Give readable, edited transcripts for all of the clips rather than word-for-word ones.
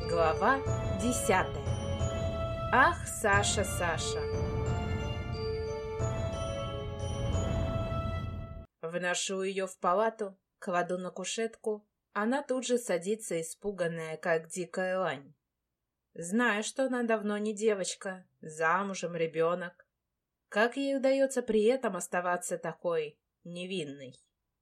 Глава 10. Ах, Саша, Саша. Вношу ее в палату, кладу на кушетку. Она тут же садится, испуганная, как дикая лань. Знаю, что она давно не девочка, замужем, ребенок. Как ей удается при этом оставаться такой невинной?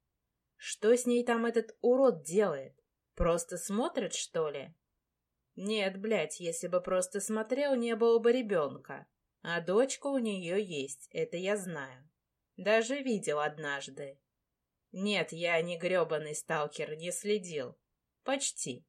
Что с ней там этот урод делает? Просто смотрит, что ли? Нет, блядь, если бы просто смотрел, не было бы ребенка. А дочка у нее есть, это я знаю. Даже видел однажды. Нет, я не гребаный сталкер, не следил. Почти.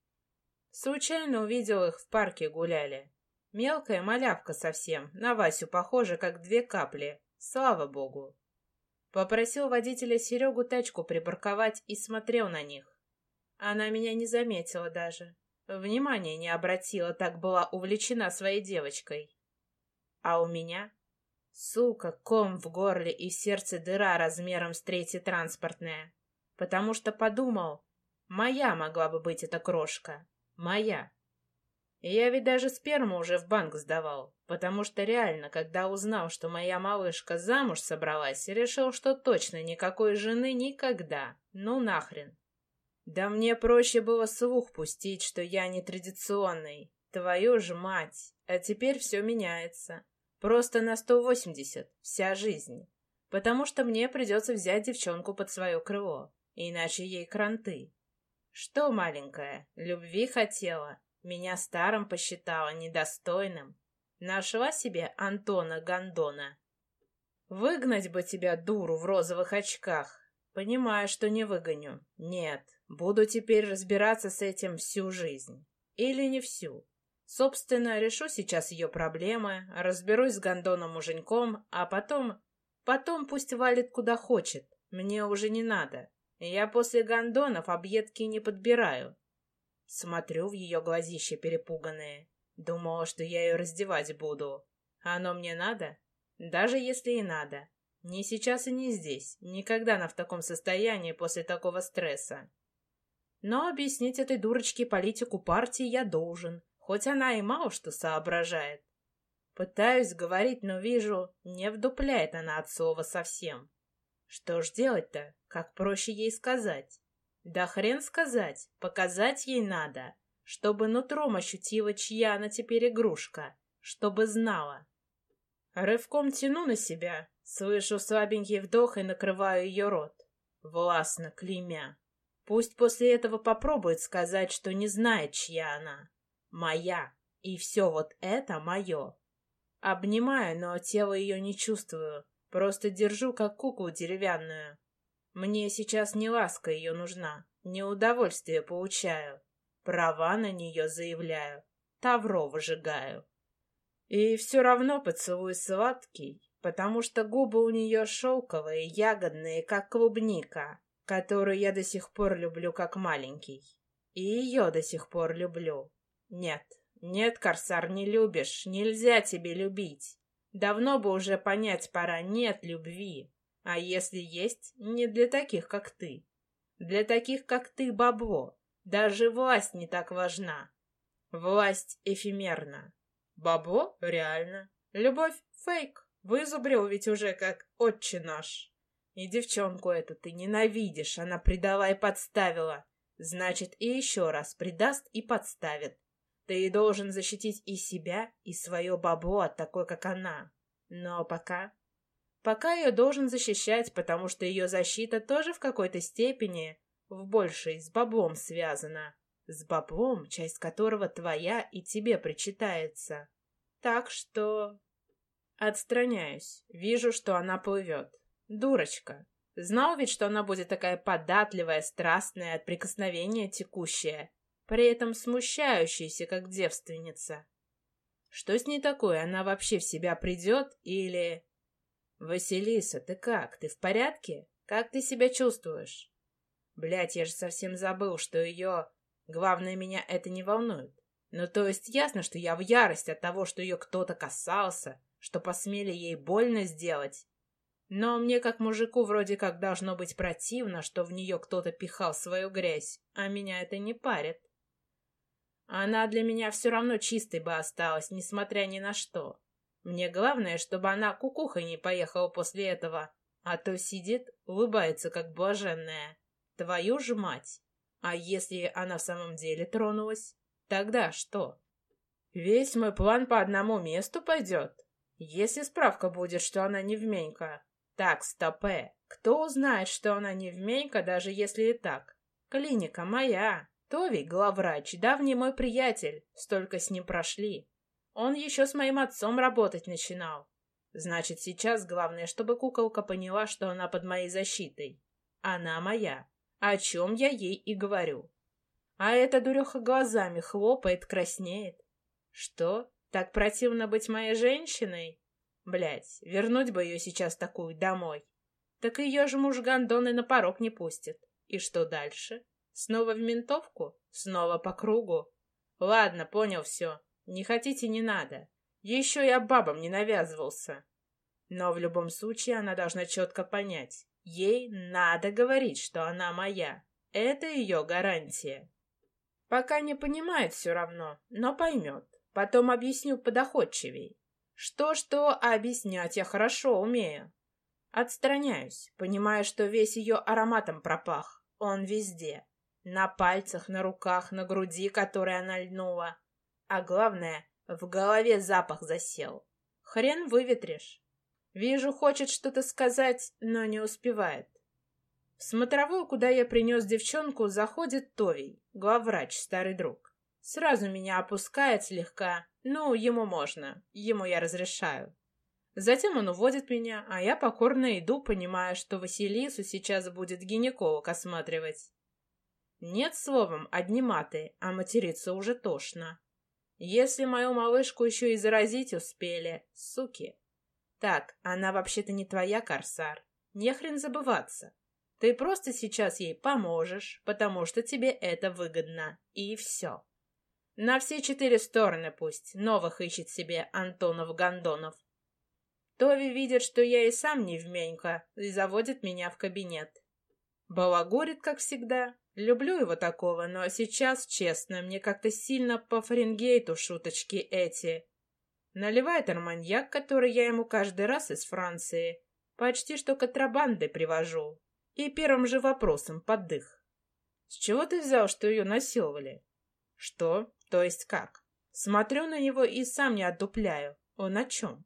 Случайно увидел их в парке гуляли. Мелкая малявка совсем, на Васю похожа, как две капли. Слава богу. Попросил водителя Серегу тачку припарковать и смотрел на них. Она меня не заметила даже. Внимания не обратила, так была увлечена своей девочкой. А у меня, сука, ком в горле и в сердце дыра размером с третье транспортное. Потому что подумал, моя могла бы быть эта крошка. Моя. И я ведь даже сперму уже в банк сдавал, потому что реально, когда узнал, что моя малышка замуж собралась, решил, что точно никакой жены никогда. Ну нахрен. Да мне проще было слух пустить, что я нетрадиционный. Твою ж мать! А теперь все меняется. Просто на 180, вся жизнь. Потому что мне придется взять девчонку под свое крыло, иначе ей кранты. Что, маленькая, любви хотела? Меня старым посчитала, недостойным. Нашла себе Антона Гондона. Выгнать бы тебя, дуру, в розовых очках. Понимаю, что не выгоню. Нет, буду теперь разбираться с этим всю жизнь. Или не всю. Собственно, решу сейчас ее проблемы, разберусь с Гондоном-муженьком, а потом... Потом пусть валит куда хочет. Мне уже не надо. Я после Гондонов объедки не подбираю. Смотрю в ее глазища перепуганные. Думала, что я ее раздевать буду. Оно мне надо? Даже если и надо. Не сейчас и не здесь. Никогда она в таком состоянии после такого стресса. Но объяснить этой дурочке политику партии я должен, хоть она и мало что соображает. Пытаюсь говорить, но вижу, не вдупляет она от слова совсем. Что ж делать-то? Как проще ей сказать? Да хрен сказать, показать ей надо, чтобы нутром ощутила, чья она теперь игрушка, чтобы знала. Рывком тяну на себя, слышу слабенький вдох и накрываю ее рот, властно клеймя. Пусть после этого попробует сказать, что не знает, чья она. Моя. И все вот это мое. Обнимаю, но тело ее не чувствую, просто держу, как куклу деревянную. Мне сейчас не ласка ее нужна, не удовольствие получаю. Права на нее заявляю, тавро выжигаю. И все равно поцелуй сладкий, потому что губы у нее шелковые, ягодные, как клубника, которую я до сих пор люблю как маленький. И ее до сих пор люблю. Нет, нет, Корсар, не любишь, нельзя тебе любить. Давно бы уже понять пора, нет любви. А если есть, не для таких, как ты. Для таких, как ты, бабло. Даже власть не так важна. Власть эфемерна. Бабло? Реально. Любовь? Фейк. Вызубрил ведь уже как отче наш. И девчонку эту ты ненавидишь, она предала и подставила. Значит, и еще раз предаст и подставит. Ты и должен защитить и себя, и свое бабло от такой, как она. Но пока... Пока ее должен защищать, потому что ее защита тоже в какой-то степени, в большей, с баблом связана. С баблом, часть которого твоя и тебе причитается. Так что... Отстраняюсь. Вижу, что она плывет. Дурочка. Знал ведь, что она будет такая податливая, страстная, от прикосновения текущая, при этом смущающаяся, как девственница. Что с ней такое? Она вообще в себя придет или... «Василиса, ты как? Ты в порядке? Как ты себя чувствуешь?» Блядь, я же совсем забыл, что ее... Главное, меня это не волнует. Ну, то есть ясно, что я в ярости от того, что ее кто-то касался, что посмели ей больно сделать. Но мне, как мужику, вроде как должно быть противно, что в нее кто-то пихал свою грязь, а меня это не парит. Она для меня все равно чистой бы осталась, несмотря ни на что. Мне главное, чтобы она кукухой не поехала после этого, а то сидит, улыбается, как блаженная. Твою ж мать! А если она в самом деле тронулась? Тогда что? Весь мой план по одному месту пойдет? Если справка будет, что она не вменька. Так, стопэ. Кто узнает, что она не вменька, даже если и так? Клиника моя. Тови, главврач, давний мой приятель. Столько с ним прошли. Он еще с моим отцом работать начинал. Значит, сейчас главное, чтобы куколка поняла, что она под моей защитой. Она моя. О чем я ей и говорю. А эта дуреха глазами хлопает, краснеет. Что? Так противно быть моей женщиной? Блядь, вернуть бы ее сейчас такую домой. Так ее же муж гондон и на порог не пустит. И что дальше? Снова в ментовку? Снова по кругу? Ладно, понял все. Не хотите, не надо. Еще я бабам не навязывался. Но в любом случае она должна четко понять. Ей надо говорить, что она моя. Это ее гарантия. Пока не понимает все равно, но поймет. Потом объясню подоходчивей. Что-что, а объяснять я хорошо умею. Отстраняюсь, понимая, что весь ее ароматом пропах. Он везде. На пальцах, на руках, на груди, которой она льнула. А главное, в голове запах засел. Хрен выветришь. Вижу, хочет что-то сказать, но не успевает. В смотровую, куда я принес девчонку, заходит Товий, главврач, старый друг. Сразу меня опускает слегка. Ну, ему можно, ему я разрешаю. Затем он уводит меня, а я покорно иду, понимая, что Василису сейчас будет гинеколог осматривать. Нет, словом, одни маты, а материться уже тошно. Если мою малышку еще и заразить успели, суки. Так, она вообще-то не твоя, Корсар. Не хрен забываться. Ты просто сейчас ей поможешь, потому что тебе это выгодно. И все. На все 4 стороны пусть. Новых ищет себе Антонов-Гондонов. Тови видит, что я и сам не вменька, и заводит меня в кабинет. Балагурит, как всегда. Люблю его такого, но сейчас, честно, мне как-то сильно по Фаренгейту шуточки эти. Наливает арманьяк, который я ему каждый раз из Франции. Почти что контрабандой привожу. И первым же вопросом под дых. С чего ты взял, что ее насиловали? Что? То есть как? Смотрю на него и сам не отдупляю. Он о чем?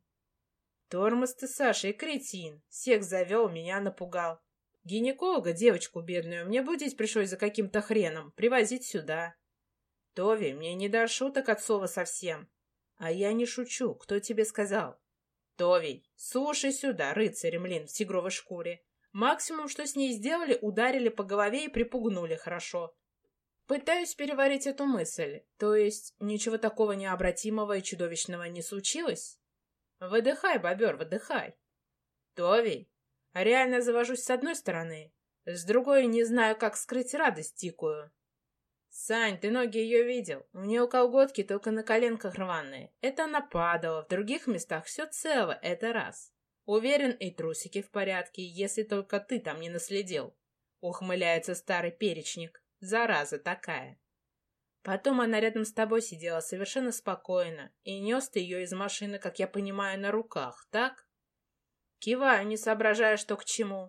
Тормоз ты, Саша, и кретин. Всех завел, меня напугал. Гинеколога, девочку бедную, мне будить пришлось за каким-то хреном, привозить сюда. Тови, мне не до шуток от слова совсем. А я не шучу, кто тебе сказал? Товий, слушай сюда, рыцарь Млин в тигровой шкуре. Максимум, что с ней сделали, ударили по голове и припугнули хорошо. Пытаюсь переварить эту мысль. То есть, ничего такого необратимого и чудовищного не случилось? Выдыхай, бобер, выдыхай. Товий, реально завожусь с одной стороны, с другой не знаю, как скрыть радость дикую. Сань, ты ноги ее видел? У нее колготки только на коленках рваные. Это она падала, в других местах все цело, это раз. Уверен, и трусики в порядке, если только ты там не наследил. Ухмыляется старый перечник. Зараза такая. Потом она рядом с тобой сидела совершенно спокойно, и нес ты ее из машины, как я понимаю, на руках, так? Киваю, не соображая, что к чему.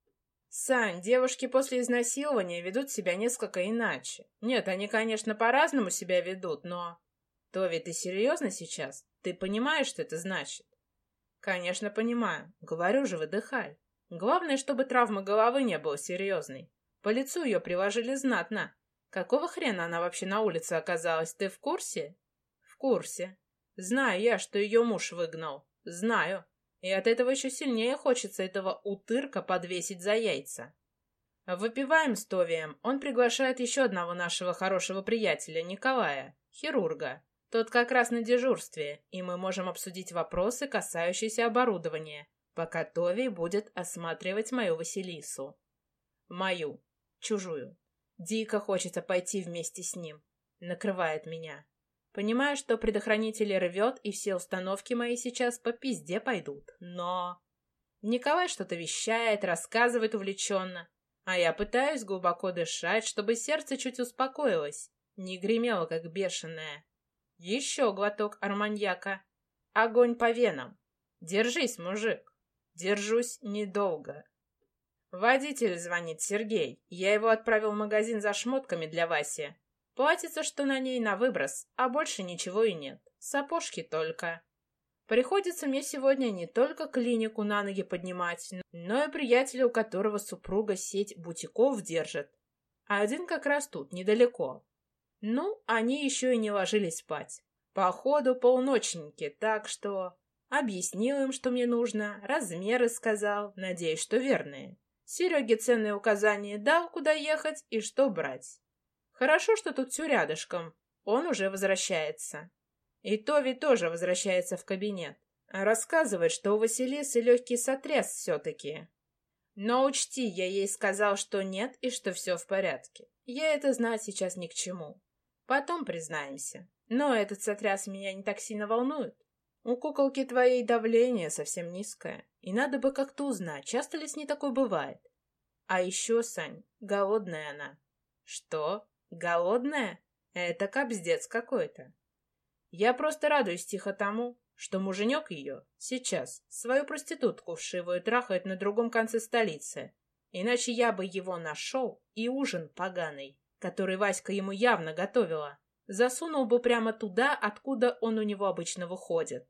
Сань, девушки после изнасилования ведут себя несколько иначе. Нет, они, конечно, по-разному себя ведут, но... Тови, ты серьезно сейчас? Ты понимаешь, что это значит? Конечно, понимаю. Говорю же, выдыхай. Главное, чтобы травма головы не была серьезной. По лицу ее приложили знатно. Какого хрена она вообще на улице оказалась? Ты в курсе? В курсе. Знаю я, что ее муж выгнал. Знаю. И от этого еще сильнее хочется этого утырка подвесить за яйца. Выпиваем с Товием. Он приглашает еще одного нашего хорошего приятеля, Николая, хирурга. Тот как раз на дежурстве, и мы можем обсудить вопросы, касающиеся оборудования, пока Товий будет осматривать мою Василису. Мою. Чужую. Дико хочется пойти вместе с ним. Накрывает меня. Понимаю, что предохранители рвет, и все установки мои сейчас по пизде пойдут. Но... Николай что-то вещает, рассказывает увлеченно. А я пытаюсь глубоко дышать, чтобы сердце чуть успокоилось. не гремела, как бешеная. Еще глоток арманьяка. Огонь по венам. Держись, мужик. Держусь недолго. Водитель звонит, Сергей. Я его отправил в магазин за шмотками для Васи. Платится, что на ней на выброс, а больше ничего и нет. Сапожки только. Приходится мне сегодня не только клинику на ноги поднимать, но и приятеля, у которого супруга сеть бутиков держит. А один как раз тут, недалеко. Ну, они еще и не ложились спать. Походу, полночники, так что... Объяснил им, что мне нужно, размеры сказал, надеюсь, что верные. Сереге ценные указания дал, куда ехать и что брать. Хорошо, что тут все рядышком. Он уже возвращается. И Тови тоже возвращается в кабинет. Рассказывает, что у Василисы легкий сотряс все-таки. Но учти, я ей сказал, что нет и что все в порядке. Я это знать сейчас ни к чему. Потом признаемся. Но этот сотряс меня не так сильно волнует. У куколки твоей давление совсем низкое. И надо бы как-то узнать, часто ли с ней такое бывает. А еще, Сань, голодная она. Что? Голодная? Это капздец какой-то. Я просто радуюсь тихо тому, что муженек ее сейчас свою проститутку вшивую трахает на другом конце столицы. Иначе я бы его нашел и ужин поганый, который Васька ему явно готовила, засунул бы прямо туда, откуда он у него обычно выходит.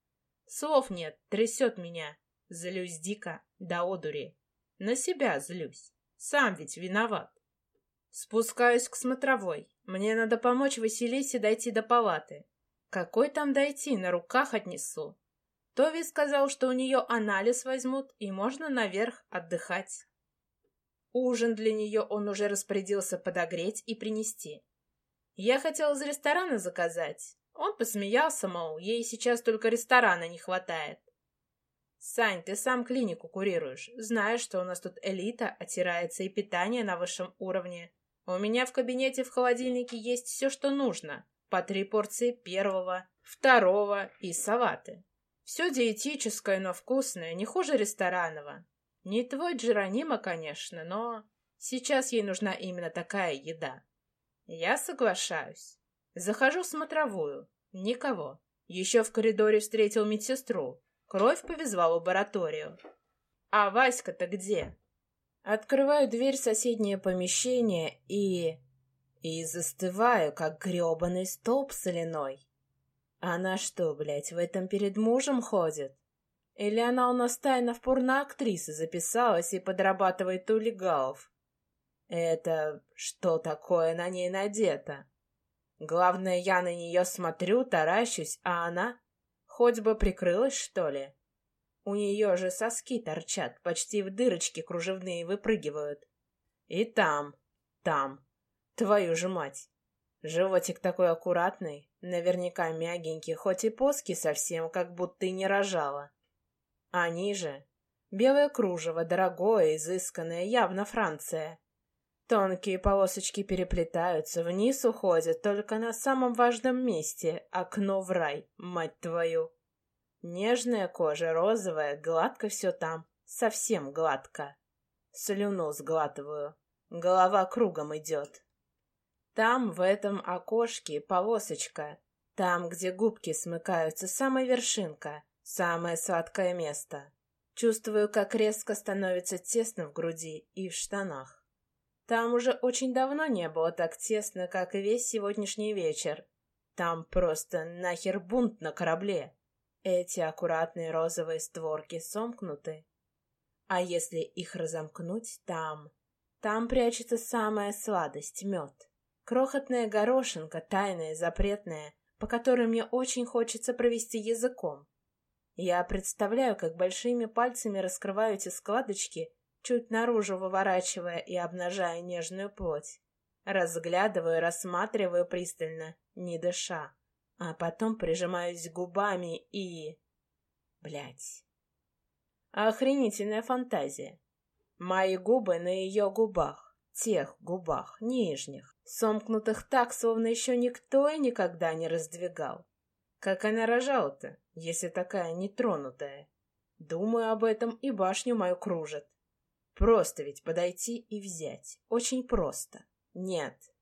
Слов нет, трясет меня. Злюсь дико, до одури. На себя злюсь. Сам ведь виноват. Спускаюсь к смотровой. Мне надо помочь Василисе дойти до палаты. Какой там дойти, на руках отнесу. Тови сказал, что у нее анализ возьмут, и можно наверх отдыхать. Ужин для нее он уже распорядился подогреть и принести. Я хотела из ресторана заказать. Он посмеялся, мол, ей сейчас только ресторана не хватает. Сань, ты сам клинику курируешь. Знаешь, что у нас тут элита отирается и питание на высшем уровне. У меня в кабинете в холодильнике есть все, что нужно. По 3 порции первого, второго и салаты. Все диетическое, но вкусное, не хуже ресторанного. Не твой Джеронимо, конечно, но сейчас ей нужна именно такая еда. Я соглашаюсь. Захожу в смотровую. Никого. Еще в коридоре встретил медсестру. Кровь повезла в лабораторию. А Васька-то где? Открываю дверь в соседнее помещение и застываю, как гребаный столб соляной. Она что, блядь, в этом перед мужем ходит? Или она у нас тайно в порноактрисы записалась и подрабатывает у легалов? Это что такое на ней надето? Главное, я на нее смотрю, таращусь, а она... Хоть бы прикрылась, что ли? У нее же соски торчат, почти в дырочки кружевные выпрыгивают. И там, твою же мать. Животик такой аккуратный, наверняка мягенький, хоть и плоский совсем, как будто и не рожала. А ниже белое кружево, дорогое, изысканное, явно Франция. Тонкие полосочки переплетаются, вниз уходят, только на самом важном месте — окно в рай, мать твою. Нежная кожа, розовая, гладко все там, совсем гладко. Слюну сглатываю, голова кругом идет. Там, в этом окошке, полосочка, там, где губки смыкаются, самая вершинка, самое сладкое место. Чувствую, как резко становится тесно в груди и в штанах. Там уже очень давно не было так тесно, как и весь сегодняшний вечер. Там просто нахер бунт на корабле. Эти аккуратные розовые створки сомкнуты. А если их разомкнуть, там прячется самая сладость, мед. Крохотная горошинка, тайная, запретная, по которой мне очень хочется провести языком. Я представляю, как большими пальцами раскрываю эти складочки, чуть наружу выворачивая и обнажая нежную плоть. Разглядываю, рассматриваю пристально, не дыша. А потом прижимаюсь губами и... Блядь. Охренительная фантазия. Мои губы на ее губах, тех губах, нижних, сомкнутых так, словно еще никто и никогда не раздвигал. Как она рожала-то, если такая нетронутая? Думаю об этом, и башню мою кружит. Просто ведь подойти и взять. Очень просто. Нет,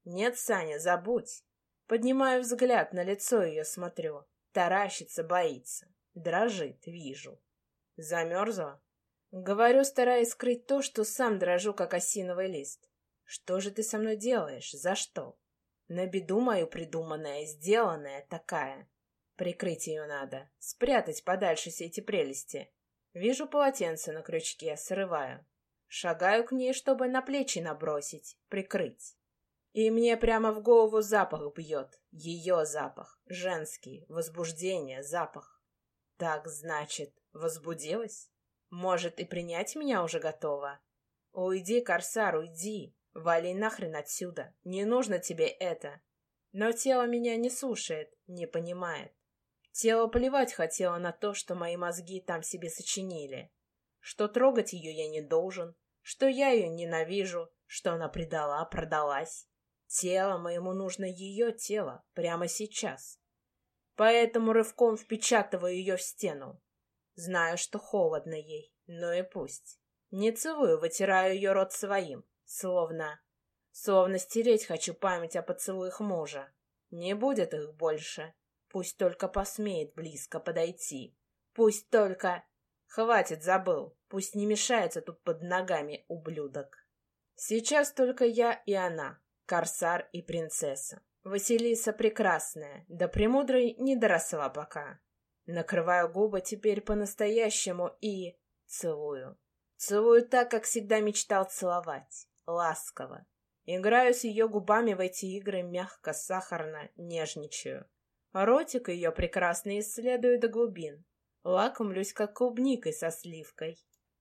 Нет, Саня, забудь. Поднимаю взгляд, на лицо ее смотрю. Таращится, боится. Дрожит, вижу. Замерзла? Говорю, стараясь скрыть то, что сам дрожу, как осиновый лист. Что же ты со мной делаешь? За что? На беду мою придуманная, сделанная такая. Прикрыть ее надо, спрятать подальше все эти прелести. Вижу полотенце на крючке, срываю. Шагаю к ней, чтобы на плечи набросить, прикрыть. И мне прямо в голову запах бьет. Ее запах. Женский. Возбуждение. Запах. Так, значит, возбудилась? Может, и принять меня уже готова? Уйди, Корсар, уйди. Вали нахрен отсюда. Не нужно тебе это. Но тело меня не слушает, не понимает. Тело плевать хотело на то, что мои мозги там себе сочинили. Что трогать ее я не должен, что я ее ненавижу, что она предала, продалась. Тело моему нужно ее тело, прямо сейчас. Поэтому рывком впечатываю ее в стену. Знаю, что холодно ей, но и пусть. Не целую, вытираю ее рот своим, словно стереть хочу память о поцелуях мужа. Не будет их больше. Пусть только посмеет близко подойти. Пусть только... Хватит, забыл. Пусть не мешается тут под ногами, ублюдок. Сейчас только я и она, Корсар и принцесса. Василиса прекрасная, до премудрой не доросла пока. Накрываю губы теперь по-настоящему и... целую. Целую так, как всегда мечтал целовать. Ласково. Играю с ее губами в эти игры мягко, сахарно, нежничаю. Ротик ее прекрасно исследую до глубин. Лакомлюсь, как клубникой со сливкой.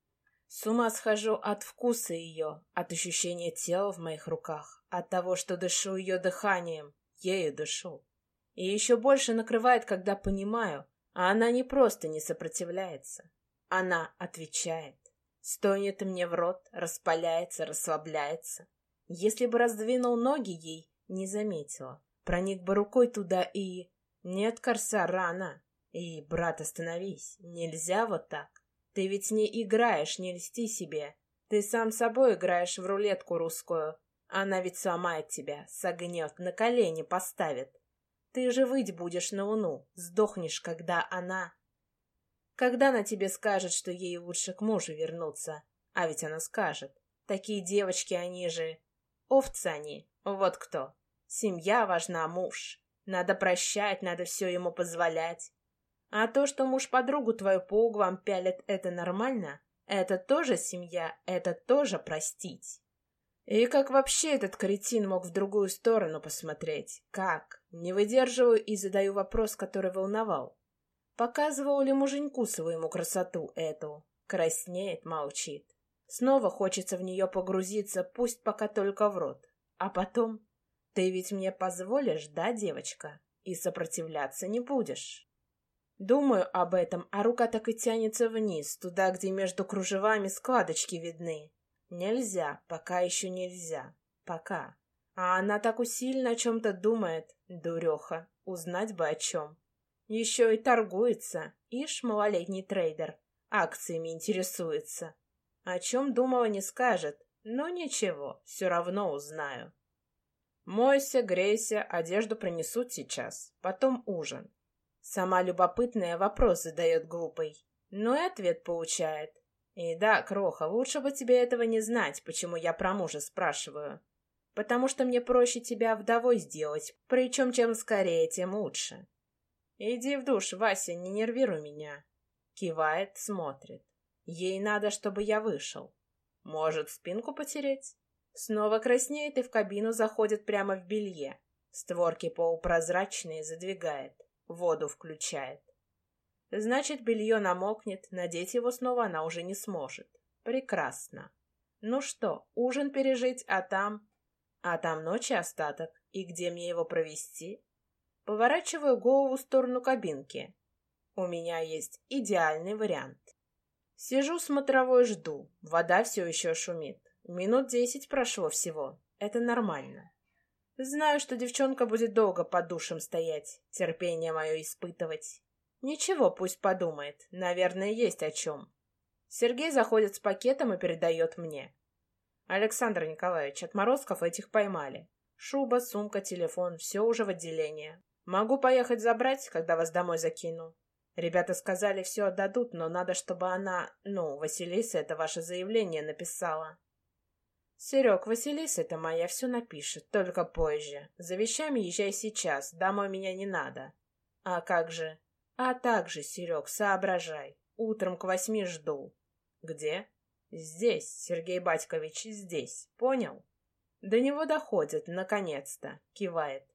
С ума схожу от вкуса ее, от ощущения тела в моих руках, от того, что дышу ее дыханием, ею дышу. И еще больше накрывает, когда понимаю, а она не просто не сопротивляется. Она отвечает. Стонет мне в рот, распаляется, расслабляется. Если бы раздвинул ноги ей, не заметила. Проник бы рукой туда и... Нет, Корсар, рано. И, брат, остановись. Нельзя вот так. Ты ведь не играешь, не льсти себе. Ты сам собой играешь в рулетку русскую. Она ведь сломает тебя, согнет, на колени поставит. Ты же выть будешь на луну, сдохнешь, когда она... Когда она тебе скажет, что ей лучше к мужу вернуться. А ведь она скажет. Такие девочки, они же... Овцы они, вот кто. Семья важна, муж. Надо прощать, надо все ему позволять. А то, что муж подругу твою по углам пялит, это нормально? Это тоже семья, это тоже простить. И как вообще этот кретин мог в другую сторону посмотреть? Как? Не выдерживаю и задаю вопрос, который волновал. Показывал ли муженьку своему красоту эту? Краснеет, молчит. Снова хочется в нее погрузиться, пусть пока только в рот. А потом... Ты ведь мне позволишь, да, девочка? И сопротивляться не будешь. Думаю об этом, а рука так и тянется вниз, туда, где между кружевами складочки видны. Нельзя, пока еще нельзя. Пока. А она так усиленно о чем-то думает, дуреха. Узнать бы о чем. Еще и торгуется. Ишь, малолетний трейдер. Акциями интересуется. О чем думала, не скажет. Но ничего, все равно узнаю. Мойся, грейся, одежду принесут сейчас. Потом ужин. Сама любопытная вопрос задает глупый. Но и ответ получает. И да, Кроха, лучше бы тебе этого не знать, почему я про мужа спрашиваю. Потому что мне проще тебя вдовой сделать, причем чем скорее, тем лучше. Иди в душ, Вася, не нервируй меня. Кивает, смотрит. Ей надо, чтобы я вышел. Может, спинку потереть? Снова краснеет и в кабину заходит прямо в белье. Створки полупрозрачные задвигает. Воду включает. Значит, белье намокнет, надеть его снова она уже не сможет. Прекрасно. Ну что, ужин пережить, а там... А там ночи остаток. И где мне его провести? Поворачиваю голову в сторону кабинки. У меня есть идеальный вариант. Сижу смотровой, жду. Вода все еще шумит. Минут 10 прошло всего. Это нормально. Знаю, что девчонка будет долго под душем стоять, терпение мое испытывать. Ничего, пусть подумает. Наверное, есть о чем. Сергей заходит с пакетом и передает мне. Александр Николаевич, отморозков этих поймали. Шуба, сумка, телефон — все уже в отделении. Могу поехать забрать, когда вас домой закину. Ребята сказали, все отдадут, но надо, чтобы она, Василиса, это ваше заявление написала. Серег, Василиса это моя все напишет, только позже. За вещами езжай сейчас, домой меня не надо. А как же? А так же, Серег, соображай. Утром к 8 жду. Где? Здесь, Сергей Батькович, здесь. Понял? До него доходит, наконец-то, кивает.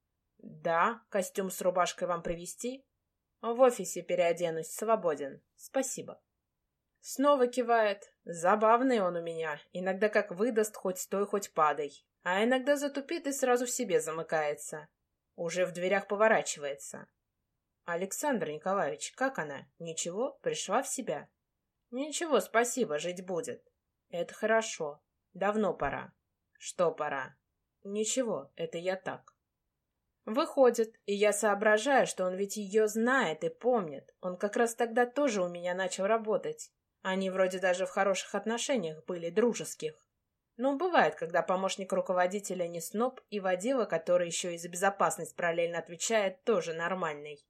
Да, костюм с рубашкой вам привезти? В офисе переоденусь, свободен. Спасибо. Снова кивает. Забавный он у меня. Иногда как выдаст, хоть стой, хоть падай. А иногда затупит и сразу в себе замыкается. Уже в дверях поворачивается. Александр Николаевич, как она? Ничего? Пришла в себя? Ничего, спасибо, жить будет. Это хорошо. Давно пора. Что пора? Ничего, это я так. Выходит, и я соображаю, что он ведь ее знает и помнит. Он как раз тогда тоже у меня начал работать. Они вроде даже в хороших отношениях были, дружеских. Ну, бывает, когда помощник руководителя не сноб, и водила, который еще и за безопасность параллельно отвечает, тоже нормальный.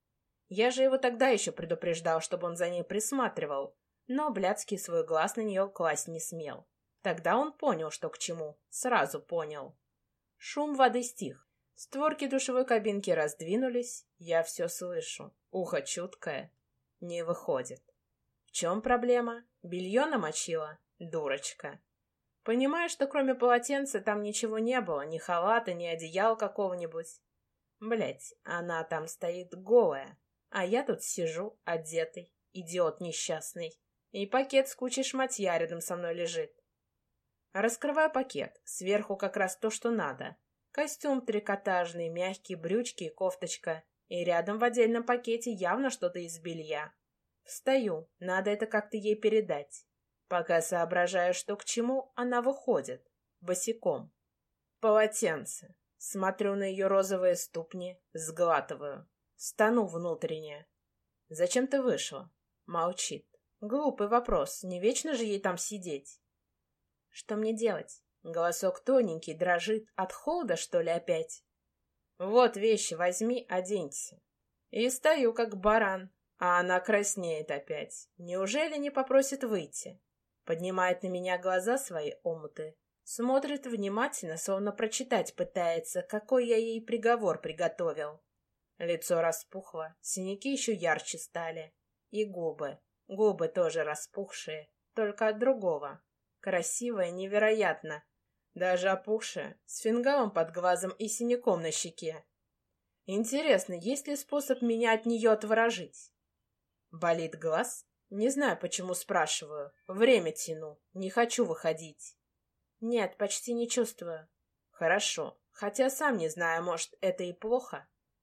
Я же его тогда еще предупреждал, чтобы он за ней присматривал, но Блядский свой глаз на нее класть не смел. Тогда он понял, что к чему, сразу понял. Шум воды стих. Створки душевой кабинки раздвинулись, я все слышу. Ухо чуткое. Не выходит. В чем проблема? Белье намочила? Дурочка. Понимаю, что кроме полотенца там ничего не было, ни халата, ни одеяла какого-нибудь. Блять, она там стоит голая, а я тут сижу, одетый, идиот несчастный. И пакет с кучей шматья рядом со мной лежит. Раскрываю пакет, сверху как раз то, что надо. Костюм трикотажный, мягкие брючки и кофточка. И рядом в отдельном пакете явно что-то из белья. Встаю, надо это как-то ей передать. Пока соображаю, что к чему, она выходит. Босиком. Полотенце. Смотрю на ее розовые ступни, сглатываю. Стану внутренне. «Зачем ты вышла?» Молчит. Глупый вопрос, не вечно же ей там сидеть. Что мне делать? Голосок тоненький, дрожит. От холода, что ли, опять? Вот вещи, возьми, оденься. И стою, как баран. А она краснеет опять. Неужели не попросит выйти? Поднимает на меня глаза свои омуты. Смотрит внимательно, словно прочитать пытается, какой я ей приговор приготовил. Лицо распухло, синяки еще ярче стали. И губы. Губы тоже распухшие, только от другого. Красивая невероятно. Даже опухшая, с фингалом под глазом и синяком на щеке. Интересно, есть ли способ меня от нее отворожить? Болит глаз? Не знаю, почему спрашиваю. Время тяну, не хочу выходить. Нет, почти не чувствую. Хорошо, хотя сам не знаю, может, это и плохо.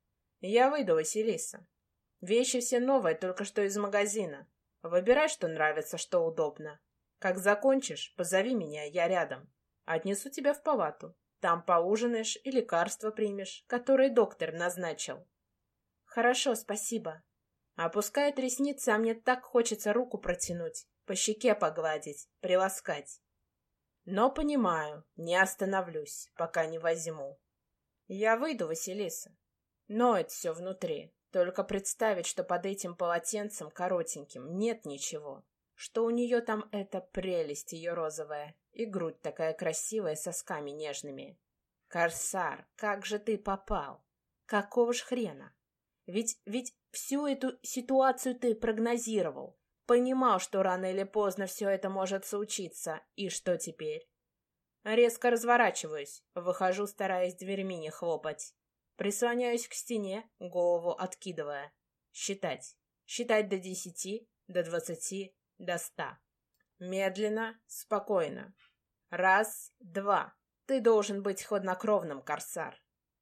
Я выйду, Василиса. Вещи все новые, только что из магазина. Выбирай, что нравится, что удобно. Как закончишь, позови меня, я рядом. Отнесу тебя в палату. Там поужинаешь и лекарства примешь, которые доктор назначил. Хорошо, спасибо. Опускает ресницы, а мне так хочется руку протянуть, по щеке погладить, приласкать. Но понимаю, не остановлюсь, пока не возьму. Я выйду, Василиса. Ноет все внутри. Только представить, что под этим полотенцем коротеньким нет ничего. Что у нее там эта прелесть ее розовая, и грудь такая красивая с сосками нежными. Корсар, как же ты попал? Какого ж хрена? Ведь всю эту ситуацию ты прогнозировал. Понимал, что рано или поздно все это может случиться. И что теперь? Резко разворачиваюсь, выхожу, стараясь дверьми не хлопать. Прислоняюсь к стене, голову откидывая. Считать. Считать до 10, до 20, до 100. Медленно, спокойно. 1, 2. Ты должен быть хладнокровным, Корсар.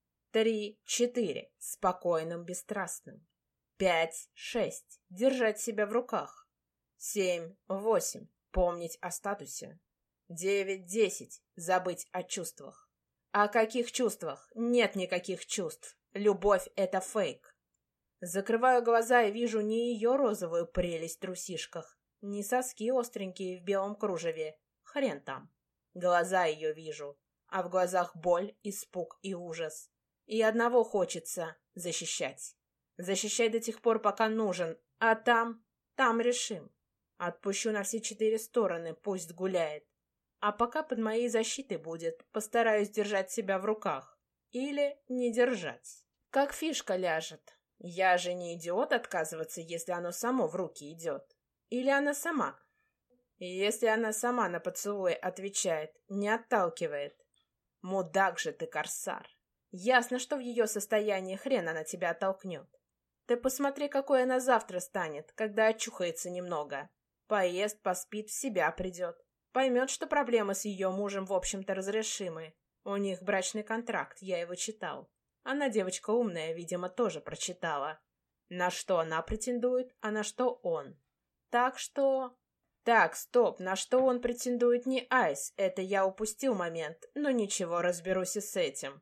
3, 4. Спокойным, бесстрастным. 5, 6. Держать себя в руках. 7, 8. Помнить о статусе. 9, 10. Забыть о чувствах. О каких чувствах? Нет никаких чувств. Любовь — это фейк. Закрываю глаза и вижу не ее розовую прелесть в трусишках, не соски остренькие в белом кружеве. Хрен там. Глаза ее вижу. а в глазах боль, испуг и ужас. И одного хочется — защищать. Защищать до тех пор, пока нужен, а там решим. Отпущу на все 4 стороны, пусть гуляет. А пока под моей защитой будет, постараюсь держать себя в руках. Или не держать. Как фишка ляжет. Я же не идиот отказываться, если оно само в руки идет. Или она сама. И если она сама на поцелуй отвечает, не отталкивает. Мудак же ты, Корсар. Ясно, что в ее состоянии хрен она тебя оттолкнет. Ты посмотри, какой она завтра станет, когда очухается немного. Поест, поспит, в себя придет. Поймет, что проблемы с ее мужем, в общем-то, разрешимы. У них брачный контракт, я его читал. Она девочка умная, видимо, тоже прочитала. На что она претендует, а на что он. Так что... Так, стоп, на что он претендует, не Айс, это я упустил момент, но ничего, разберусь и с этим.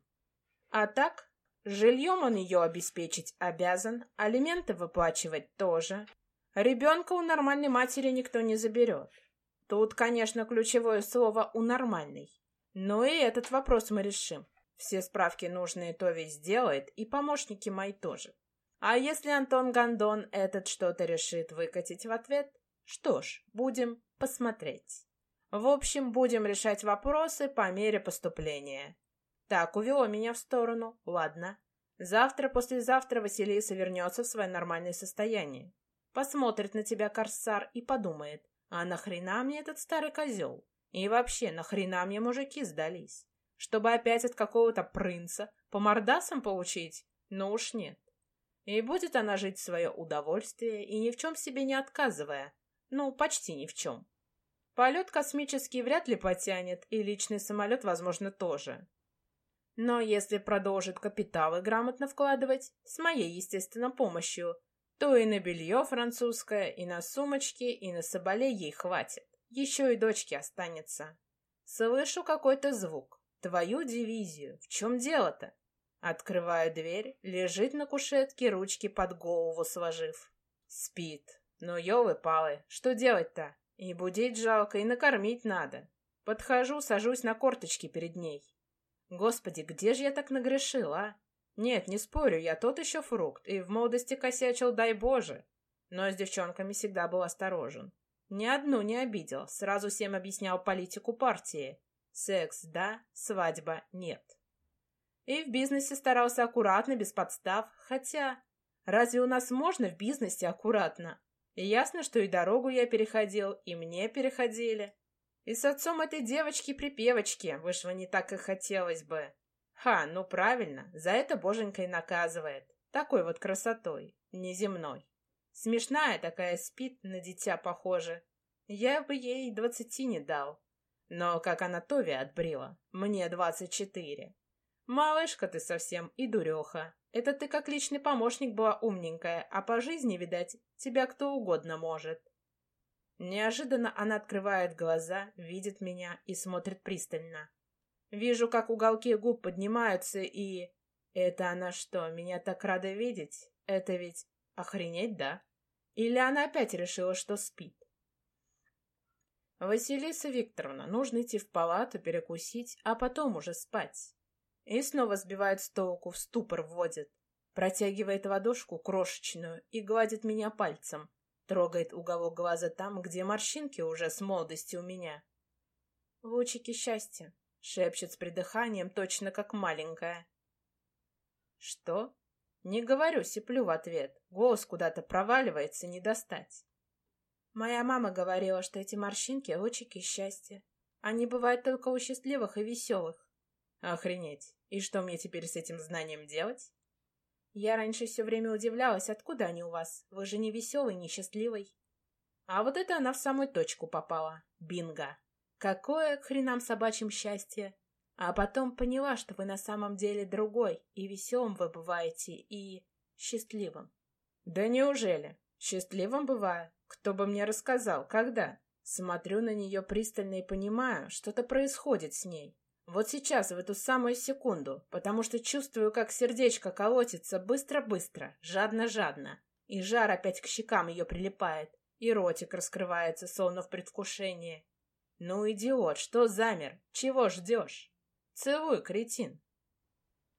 А так, жильем он ее обеспечить обязан, алименты выплачивать тоже. Ребенка у нормальной матери никто не заберет. Тут, конечно, ключевое слово «у нормальной». Но и этот вопрос мы решим. Все справки нужные Тови сделает, и помощники мои тоже. А если Антон Гондон этот что-то решит выкатить в ответ? Что ж, будем посмотреть. В общем, будем решать вопросы по мере поступления. Так, увело меня в сторону. Ладно. Завтра-послезавтра Василиса вернется в свое нормальное состояние. Посмотрит на тебя, Корсар, и подумает, а нахрена мне этот старый козел? И вообще, нахрена мне мужики сдались? Чтобы опять от какого-то принца по мордасам получить? Ну уж нет. И будет она жить в свое удовольствие и ни в чем себе не отказывая. Ну, почти ни в чем. Полет космический вряд ли потянет, и личный самолет, возможно, тоже. Но если продолжит капиталы грамотно вкладывать, с моей, естественно, помощью, то и на белье французское, и на сумочки, и на соболей ей хватит. Еще и дочке останется. Слышу какой-то звук. Твою дивизию. В чем дело-то? Открываю дверь, лежит на кушетке, ручки под голову сложив. Спит. Ну, елы-палы, что делать-то? И будить жалко, и накормить надо. Подхожу, сажусь на корточки перед ней. Господи, где же я так нагрешил, а? Нет, не спорю, я тот еще фрукт, и в молодости косячил, дай Боже. Но с девчонками всегда был осторожен. Ни одну не обидел, сразу всем объяснял политику партии. Секс – да, свадьба – нет. И в бизнесе старался аккуратно, без подстав, хотя... Разве у нас можно в бизнесе аккуратно? И ясно, что и дорогу я переходил, и мне переходили. И с отцом этой девочки-припевочки вышло не так, как хотелось бы. Ха, ну правильно, за это боженька и наказывает. Такой вот красотой, неземной. Смешная такая, спит, на дитя похоже. Я бы ей 20 не дал. Но как она Тови отбрила, мне 24. Малышка ты совсем и дуреха. Это ты как личный помощник была умненькая, а по жизни, видать, тебя кто угодно может. Неожиданно она открывает глаза, видит меня и смотрит пристально. Вижу, как уголки губ поднимаются, и... Это она что, меня так рада видеть? Это ведь охренеть, да? Или она опять решила, что спит? Василиса Викторовна, нужно идти в палату, перекусить, а потом уже спать. И снова сбивает с толку, в ступор вводит. Протягивает ладошку крошечную и гладит меня пальцем. Трогает уголок глаза там, где морщинки уже с молодости у меня. «Лучики счастья», — шепчет с придыханием, точно как маленькая. «Что?» Не говорю, сиплю в ответ. Голос куда-то проваливается, не достать. Моя мама говорила, что эти морщинки — лучики счастья. Они бывают только у счастливых и веселых. Охренеть. И что мне теперь с этим знанием делать? Я раньше все время удивлялась, откуда они у вас? Вы же не веселый, не счастливый. А вот это она в самую точку попала. Бинго. Какое к хренам собачьим счастье? А потом поняла, что вы на самом деле другой, и веселым вы бываете, и счастливым. Да неужели? Счастливым бываю? Кто бы мне рассказал, когда? Смотрю на нее пристально и понимаю, что-то происходит с ней. Вот сейчас, в эту самую секунду, потому что чувствую, как сердечко колотится быстро-быстро, жадно-жадно, и жар опять к щекам ее прилипает, и ротик раскрывается, словно в предвкушении. Ну, идиот, что замер? Чего ждешь? Целуй, кретин.